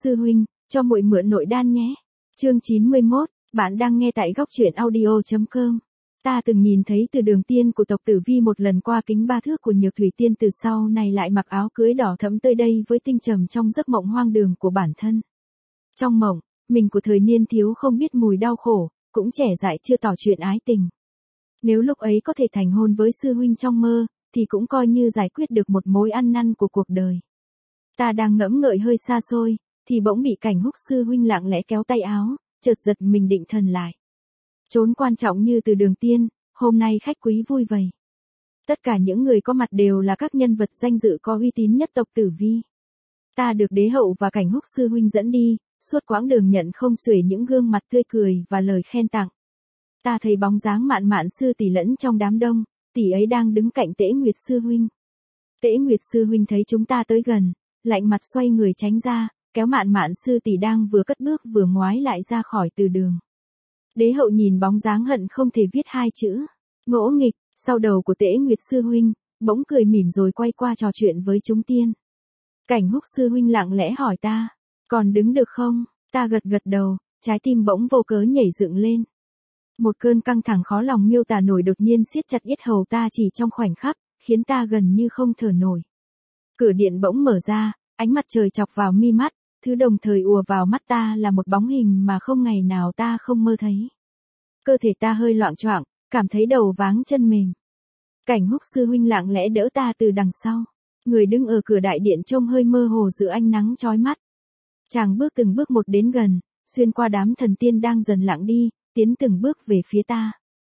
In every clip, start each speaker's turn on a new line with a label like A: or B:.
A: Sư huynh, cho muội mượn nội đan nhé. Chương 91, bạn đang nghe tại góc truyện audio.com. Ta từng nhìn thấy từ đường tiên của tộc Tử Vi một lần qua kính ba thước của Nhược Thủy Tiên, từ sau này lại mặc áo cưới đỏ thẫm tới đây với tinh trầm trong giấc mộng hoang đường của bản thân. Trong mộng, mình của thời niên thiếu không biết mùi đau khổ, cũng trẻ dại chưa tỏ chuyện ái tình. Nếu lúc ấy có thể thành hôn với sư huynh trong mơ, thì cũng coi như giải quyết được một mối ăn năn của cuộc đời. Ta đang ngẫm ngợi hơi xa xôi, thì bỗng bị Cảnh Húc sư huynh lặng lẽ kéo tay áo, chợt giật mình định thần lại. Trốn quan trọng như từ đường tiên, hôm nay khách quý vui vầy. Tất cả những người có mặt đều là các nhân vật danh dự có uy tín nhất tộc Tử Vi. Ta được đế hậu và Cảnh Húc sư huynh dẫn đi, suốt quãng đường nhận không xuể những gương mặt tươi cười và lời khen tặng. Ta thấy bóng dáng Mạn Mạn sư tỷ lẫn trong đám đông, tỷ ấy đang đứng cạnh Tễ Nguyệt sư huynh. Tễ Nguyệt sư huynh thấy chúng ta tới gần, lạnh mặt xoay người tránh ra, kéo Mạn Mạn sư tỷ đang vừa cất bước vừa ngoái lại ra khỏi từ đường. Đế hậu nhìn bóng dáng hận không thể viết hai chữ ngỗ nghịch sau đầu của Tễ Nguyệt sư huynh, bỗng cười mỉm rồi quay qua trò chuyện với chúng tiên. Cảnh Húc sư huynh lặng lẽ hỏi ta, còn đứng được không? Ta gật gật đầu, trái tim bỗng vô cớ nhảy dựng lên. Một cơn căng thẳng khó lòng miêu tả nổi đột nhiên siết chặt yết hầu ta chỉ trong khoảnh khắc, khiến ta gần như không thở nổi. Cửa điện bỗng mở ra, ánh mặt trời chọc vào mi mắt, thứ đồng thời ùa vào mắt ta là một bóng hình mà không ngày nào ta không mơ thấy. Cơ thể ta hơi loạng choạng, cảm thấy đầu váng chân mềm. Cảnh Húc sư huynh lặng lẽ đỡ ta từ đằng sau. Người đứng ở cửa đại điện trông hơi mơ hồ giữa ánh nắng chói mắt. Chàng bước từng bước một đến gần, xuyên qua đám thần tiên đang dần lặng đi, tiến từng bước về phía ta.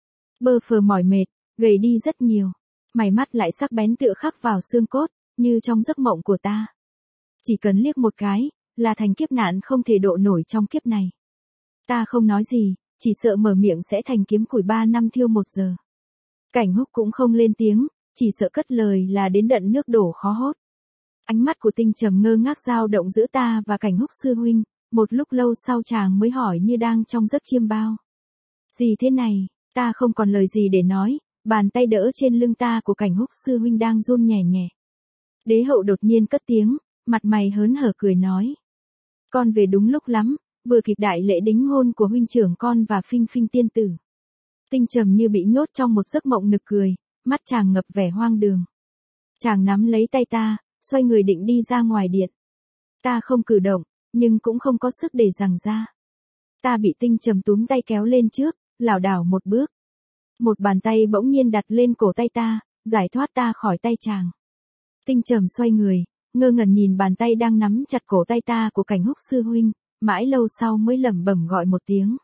A: Bơ phờ mỏi mệt, gầy đi rất nhiều. Mày mắt lại sắc bén tựa khắc vào xương cốt, như trong giấc mộng của ta. Chỉ cần liếc một cái, là thành kiếp nạn không thể độ nổi trong kiếp này. Ta không nói gì, chỉ sợ mở miệng sẽ thành kiếm củi 3 năm thiêu 1 giờ. Cảnh Húc cũng không lên tiếng, chỉ sợ cất lời là đến đận nước đổ khó hốt. Ánh mắt của tinh trầm ngơ ngác dao động giữa ta và Cảnh Húc sư huynh, một lúc lâu sau chàng mới hỏi như đang trong giấc chiêm bao. Gì thế này? Ta không còn lời gì để nói, bàn tay đỡ trên lưng ta của Cảnh Húc sư huynh đang run nhẹ nhẹ. Đế hậu đột nhiên cất tiếng, mặt mày hớn hở cười nói. Con về đúng lúc lắm, vừa kịp đại lễ đính hôn của huynh trưởng con và Phinh Phinh tiên tử. Tinh trầm như bị nhốt trong một giấc mộng nực cười, mắt chàng ngập vẻ hoang đường. Chàng nắm lấy tay ta, xoay người định đi ra ngoài điện. Ta không cử động, nhưng cũng không có sức để giằng ra. Ta bị tinh trầm túm tay kéo lên trước, lảo đảo một bước. Một bàn tay bỗng nhiên đặt lên cổ tay ta, giải thoát ta khỏi tay chàng. Tinh trầm xoay người, ngơ ngẩn nhìn bàn tay đang nắm chặt cổ tay ta của Cảnh Húc sư huynh, mãi lâu sau mới lẩm bẩm gọi một tiếng.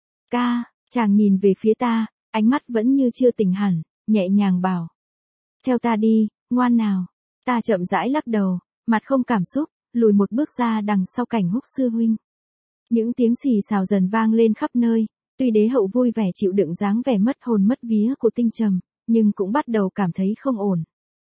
A: Ca, chàng nhìn về phía ta, ánh mắt vẫn như chưa tỉnh hẳn, nhẹ nhàng bảo. Theo ta đi, ngoan nào. Ta chậm rãi lắc đầu, mặt không cảm xúc, lùi một bước ra đằng sau Cảnh Húc sư huynh. Những tiếng xì xào dần vang lên khắp nơi, tuy đế hậu vui vẻ chịu đựng dáng vẻ mất hồn mất vía của tinh trầm, nhưng cũng bắt đầu cảm thấy không ổn.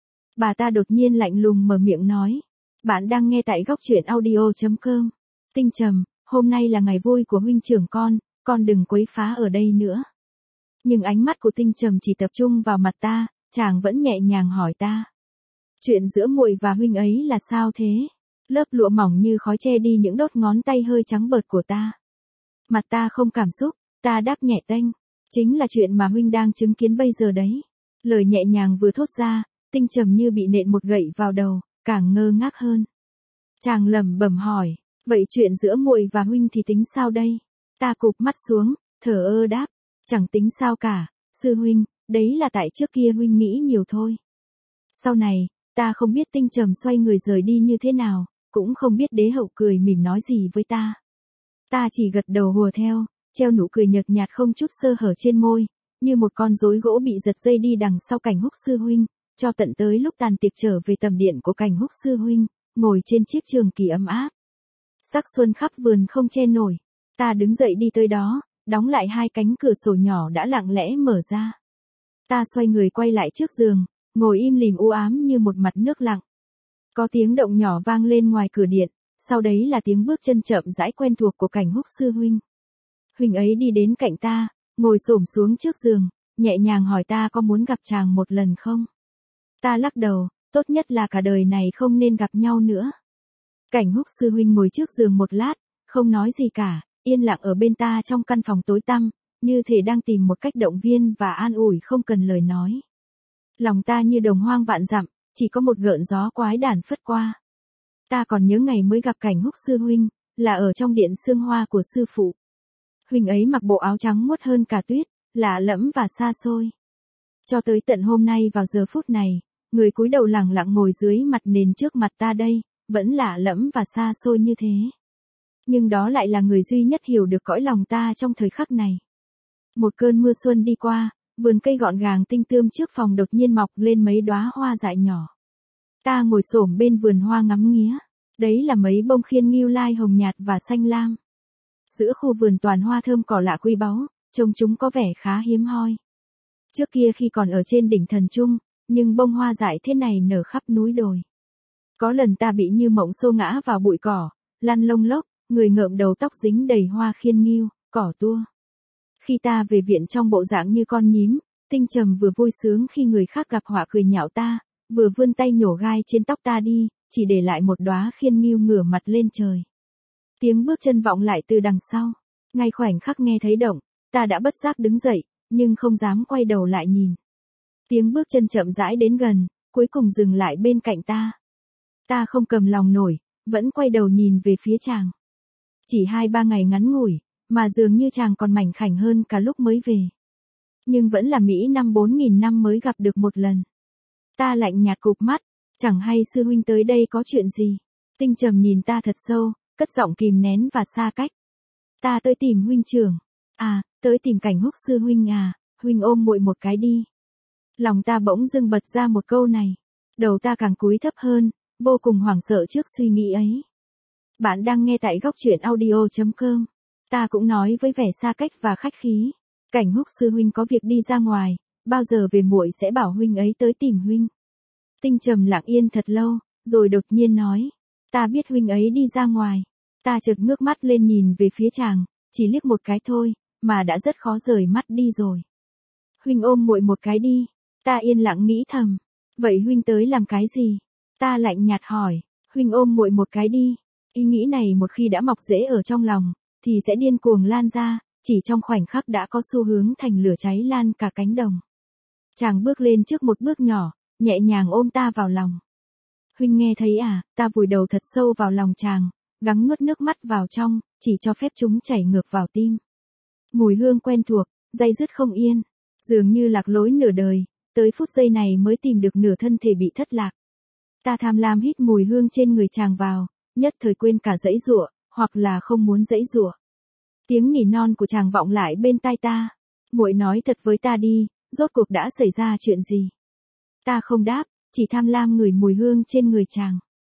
A: Bà ta đột nhiên lạnh lùng mở miệng nói. Bạn đang nghe tại góc truyện audio.com. Tinh trầm, hôm nay là ngày vui của huynh trưởng con đừng quấy phá ở đây nữa. Nhưng ánh mắt của tinh trầm chỉ tập trung vào mặt ta, chàng vẫn nhẹ nhàng hỏi ta. Chuyện giữa muội và huynh ấy là sao thế? Lớp lụa mỏng như khói che đi những đốt ngón tay hơi trắng bợt của ta. Mặt ta không cảm xúc, ta đáp nhẹ tênh. Chính là chuyện mà huynh đang chứng kiến bây giờ đấy. Lời nhẹ nhàng vừa thốt ra, tinh trầm như bị nện một gậy vào đầu, càng ngơ ngác hơn. Chàng lẩm bẩm hỏi, vậy chuyện giữa muội và huynh thì tính sao đây? Ta cụp mắt xuống, thở ơ đáp, chẳng tính sao cả, sư huynh, đấy là tại trước kia huynh nghĩ nhiều thôi. Sau này, ta không biết tinh trầm xoay người rời đi như thế nào, cũng không biết đế hậu cười mỉm nói gì với ta. Ta chỉ gật đầu hùa theo, treo nụ cười nhợt nhạt không chút sơ hở trên môi, như một con rối gỗ bị giật dây đi đằng sau Cảnh Húc sư huynh, cho tận tới lúc tàn tiệc trở về tầm điện của Cảnh Húc sư huynh, ngồi trên chiếc trường kỳ ấm áp. Sắc xuân khắp vườn không che nổi, ta đứng dậy đi tới đó, đóng lại hai cánh cửa sổ nhỏ đã lặng lẽ mở ra. Ta xoay người quay lại trước giường, ngồi im lìm u ám như một mặt nước lặng. Có tiếng động nhỏ vang lên ngoài cửa điện, sau đấy là tiếng bước chân chậm rãi quen thuộc của Cảnh Húc sư huynh. Huynh ấy đi đến cạnh ta, ngồi xổm xuống trước giường, nhẹ nhàng hỏi ta có muốn gặp chàng một lần không? Ta lắc đầu, tốt nhất là cả đời này không nên gặp nhau nữa. Cảnh Húc sư huynh ngồi trước giường một lát, không nói gì cả, yên lặng ở bên ta trong căn phòng tối tăm, như thể đang tìm một cách động viên và an ủi không cần lời nói. Lòng ta như đồng hoang vạn dặm, chỉ có một gợn gió quái đản phất qua. Ta còn nhớ ngày mới gặp Cảnh Húc sư huynh, là ở trong điện sương hoa của sư phụ. Huynh ấy mặc bộ áo trắng muốt hơn cả tuyết, lạ lẫm và xa xôi. Cho tới tận hôm nay vào giờ phút này, người cúi đầu lẳng lặng ngồi dưới mặt nền trước mặt ta đây, vẫn lạ lẫm và xa xôi như thế. Nhưng đó lại là người duy nhất hiểu được cõi lòng ta trong thời khắc này. Một cơn mưa xuân đi qua, vườn cây gọn gàng tinh tươm trước phòng đột nhiên mọc lên mấy đóa hoa dại nhỏ. Ta ngồi xổm bên vườn hoa ngắm nghía, đấy là mấy bông khiên ngưu lai hồng nhạt và xanh lam. Giữa khu vườn toàn hoa thơm cỏ lạ quý báu, trông chúng có vẻ khá hiếm hoi. Trước kia khi còn ở trên đỉnh Thần Trung, nhưng bông hoa dại thế này nở khắp núi đồi. Có lần ta bị như mộng xô ngã vào bụi cỏ, lăn lông lốc, người ngợm đầu tóc dính đầy hoa khiên ngưu, cỏ tua. Khi ta về viện trong bộ dạng như con nhím, Tinh Trầm vừa vui sướng khi người khác gặp họa cười nhạo ta, vừa vươn tay nhổ gai trên tóc ta đi, chỉ để lại một đóa khiên ngưu ngửa mặt lên trời. Tiếng bước chân vọng lại từ đằng sau. Ngay khoảnh khắc nghe thấy động, ta đã bất giác đứng dậy, nhưng không dám quay đầu lại nhìn. Tiếng bước chân chậm rãi đến gần, cuối cùng dừng lại bên cạnh ta. Ta không cầm lòng nổi, vẫn quay đầu nhìn về phía chàng. Chỉ 2-3 ngày ngắn ngủi, mà dường như chàng còn mảnh khảnh hơn cả lúc mới về. Nhưng vẫn là Mỹ năm 4000 năm mới gặp được một lần. Ta lạnh nhạt cụp mắt, chẳng hay sư huynh tới đây có chuyện gì. Tinh Trầm nhìn ta thật sâu, cất giọng kìm nén và xa cách. Ta tới tìm huynh trưởng. À, tới tìm Cảnh Húc sư huynh à, huynh ôm muội một cái đi. Lòng ta bỗng dưng bật ra một câu này. Đầu ta càng cúi thấp hơn, vô cùng hoảng sợ trước suy nghĩ ấy. Bạn đang nghe tại góc truyện audio.com. Ta cũng nói với vẻ xa cách và khách khí. Cảnh Húc sư huynh có việc đi ra ngoài, bao giờ về muội sẽ bảo huynh ấy tới tìm huynh. Tinh Trầm lặng yên thật lâu, rồi đột nhiên nói. Ta biết huynh ấy đi ra ngoài. Ta chợt ngước mắt lên nhìn về phía chàng, chỉ liếc một cái thôi, mà đã rất khó rời mắt đi rồi. Huynh ôm muội một cái đi. Ta yên lặng nghĩ thầm. Vậy huynh tới làm cái gì? Ta lạnh nhạt hỏi. Huynh ôm muội một cái đi. Ý nghĩ này một khi đã mọc rễ ở trong lòng, thì sẽ điên cuồng lan ra, chỉ trong khoảnh khắc đã có xu hướng thành lửa cháy lan cả cánh đồng. Chàng bước lên trước một bước nhỏ, nhẹ nhàng ôm ta vào lòng. Huynh nghe thấy à? Ta vùi đầu thật sâu vào lòng chàng, gắng nuốt nước mắt vào trong, chỉ cho phép chúng chảy ngược vào tim. Mùi hương quen thuộc, day dứt không yên, dường như lạc lối nửa đời, tới phút giây này mới tìm được nửa thân thể bị thất lạc. Ta tham lam hít mùi hương trên người chàng vào, nhất thời quên cả giãy giụa, hoặc là không muốn giãy giụa. Tiếng nỉ non của chàng vọng lại bên tai ta. Muội nói thật với ta đi, rốt cuộc đã xảy ra chuyện gì? Ta không đáp, chỉ tham lam ngửi mùi hương trên người chàng.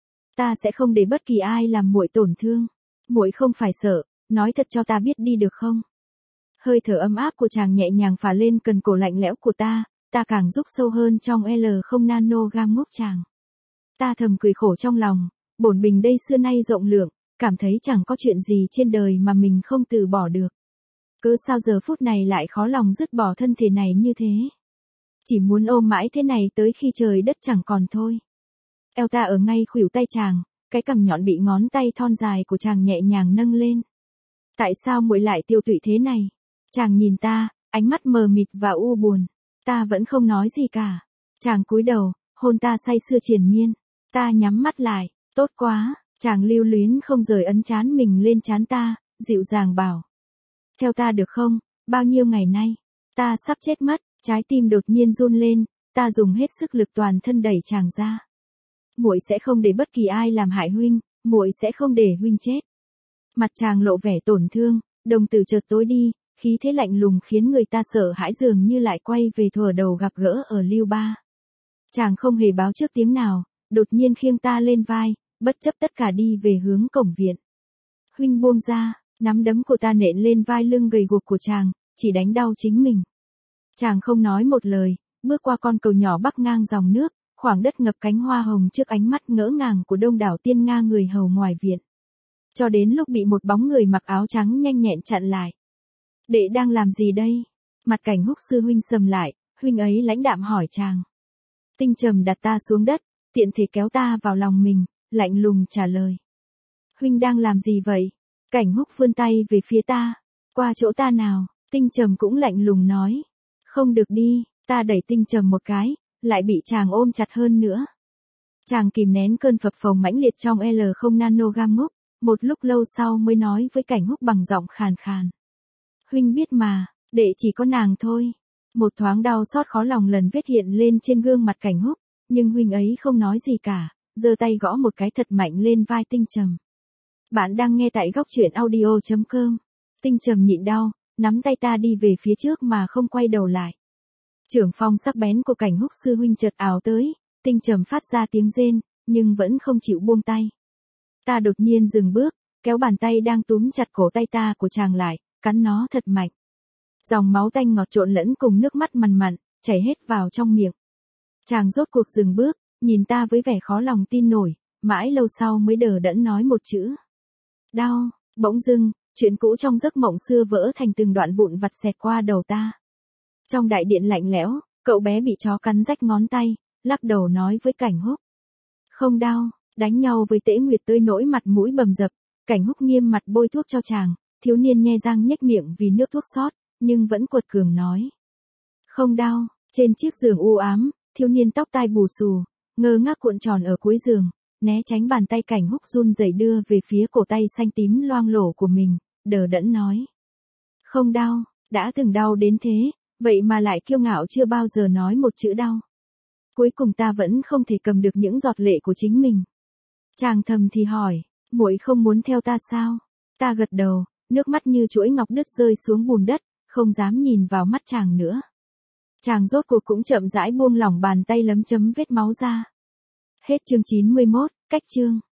A: Ta sẽ không để bất kỳ ai làm muội tổn thương. Muội không phải sợ, nói thật cho ta biết đi được không? Hơi thở ấm áp của chàng nhẹ nhàng phả lên cần cổ lạnh lẽo của ta càng rúc sâu hơn trong L0 nanogram ngốc chàng. Ta thầm cười khổ trong lòng, bổn bình đây xưa nay rộng lượng, cảm thấy chẳng có chuyện gì trên đời mà mình không từ bỏ được. Cớ sao giờ phút này lại khó lòng dứt bỏ thân thể này như thế? Chỉ muốn ôm mãi thế này tới khi trời đất chẳng còn thôi. Eo ta ở ngay khuỷu tay chàng, cái cằm nhọn bị ngón tay thon dài của chàng nhẹ nhàng nâng lên. Tại sao muội lại tiêu tụy thế này? Chàng nhìn ta, ánh mắt mờ mịt và u buồn. Ta vẫn không nói gì cả. Chàng cúi đầu, hôn ta say sưa triền miên. Ta nhắm mắt lại, tốt quá. Chàng lưu luyến không rời ấn trán mình lên trán ta, dịu dàng bảo. Theo ta được không? Bao nhiêu ngày nay, ta sắp chết mất. Trái tim đột nhiên run lên, ta dùng hết sức lực toàn thân đẩy chàng ra. Muội sẽ không để bất kỳ ai làm hại huynh, muội sẽ không để huynh chết. Mặt chàng lộ vẻ tổn thương, đồng tử chợt tối đi, khí thế lạnh lùng khiến người ta sợ hãi dường như lại quay về thuở đầu gặp gỡ ở Lưu Ba. Chàng không hề báo trước tiếng nào, đột nhiên khiêng ta lên vai, bất chấp tất cả đi về hướng cổng viện. Huynh buông ra, nắm đấm của ta nện lên vai lưng gầy guộc của chàng, chỉ đánh đau chính mình. Chàng không nói một lời, bước qua con cầu nhỏ bắc ngang dòng nước, khoảng đất ngập cánh hoa hồng trước ánh mắt ngỡ ngàng của đông đảo tiên nga người hầu ngoài viện. Cho đến lúc bị một bóng người mặc áo trắng nhanh nhẹn chặn lại. Đệ đang làm gì đây? Mặt Cảnh Húc sư huynh sầm lại, huynh ấy lãnh đạm hỏi chàng. Tinh Trầm đặt ta xuống đất, tiện thể kéo ta vào lòng mình, lạnh lùng trả lời. Huynh đang làm gì vậy? Cảnh Húc vươn tay về phía ta. Qua chỗ ta nào, Tinh Trầm cũng lạnh lùng nói. Không được đi, ta đẩy Tinh Trầm một cái, lại bị chàng ôm chặt hơn nữa. Chàng kìm nén cơn phập phồng mãnh liệt trong L0 nanogam ngốc, một lúc lâu sau mới nói với Cảnh Húc bằng giọng khàn khàn. Huynh biết mà, đệ chỉ có nàng thôi. Một thoáng đau xót khó lòng lần vết hiện lên trên gương mặt Cảnh Húc, nhưng huynh ấy không nói gì cả, giơ tay gõ một cái thật mạnh lên vai Tinh Trầm. Bạn đang nghe tại góc truyện audio.com. Tinh Trầm nhịn đau, nắm tay ta đi về phía trước mà không quay đầu lại. Trưởng phong sắc bén của Cảnh Húc sư huynh chợt ảo tới, Tinh Trầm phát ra tiếng rên, nhưng vẫn không chịu buông tay. Ta đột nhiên dừng bước, kéo bàn tay đang túm chặt cổ tay ta của chàng lại, cắn nó thật mạnh. Dòng máu tanh ngọt trộn lẫn cùng nước mắt mằn mặn, chảy hết vào trong miệng. Chàng rốt cuộc dừng bước, nhìn ta với vẻ khó lòng tin nổi, mãi lâu sau mới đờ đẫn nói một chữ. Đau. Bỗng dưng, chuyện cũ trong giấc mộng xưa vỡ thành từng đoạn vụn vặt xẹt qua đầu ta. Trong đại điện lạnh lẽo, cậu bé bị chó cắn rách ngón tay, lắc đầu nói với Cảnh Húc. Không đau, đánh nhau với Tễ Nguyệt tới nỗi mặt mũi bầm dập, Cảnh Húc nghiêm mặt bôi thuốc cho chàng, thiếu niên nhe răng nhếch miệng vì nước thuốc sót, nhưng vẫn quật cường nói. Không đau, trên chiếc giường u ám, thiếu niên tóc tai bù xù, ngơ ngác cuộn tròn ở cuối giường, né tránh bàn tay Cảnh Húc run rẩy đưa về phía cổ tay xanh tím loang lổ của mình, đờ đẫn nói. Không đau, đã từng đau đến thế, vậy mà lại kiêu ngạo chưa bao giờ nói một chữ đau. Cuối cùng ta vẫn không thể cầm được những giọt lệ của chính mình. Chàng thầm thì hỏi, muội không muốn theo ta sao? Ta gật đầu, nước mắt như chuỗi ngọc đứt rơi xuống bùn đất, không dám nhìn vào mắt chàng nữa. Chàng rốt cuộc cũng chậm rãi buông lỏng bàn tay lấm chấm vết máu ra. Hết chương 91, cách chương.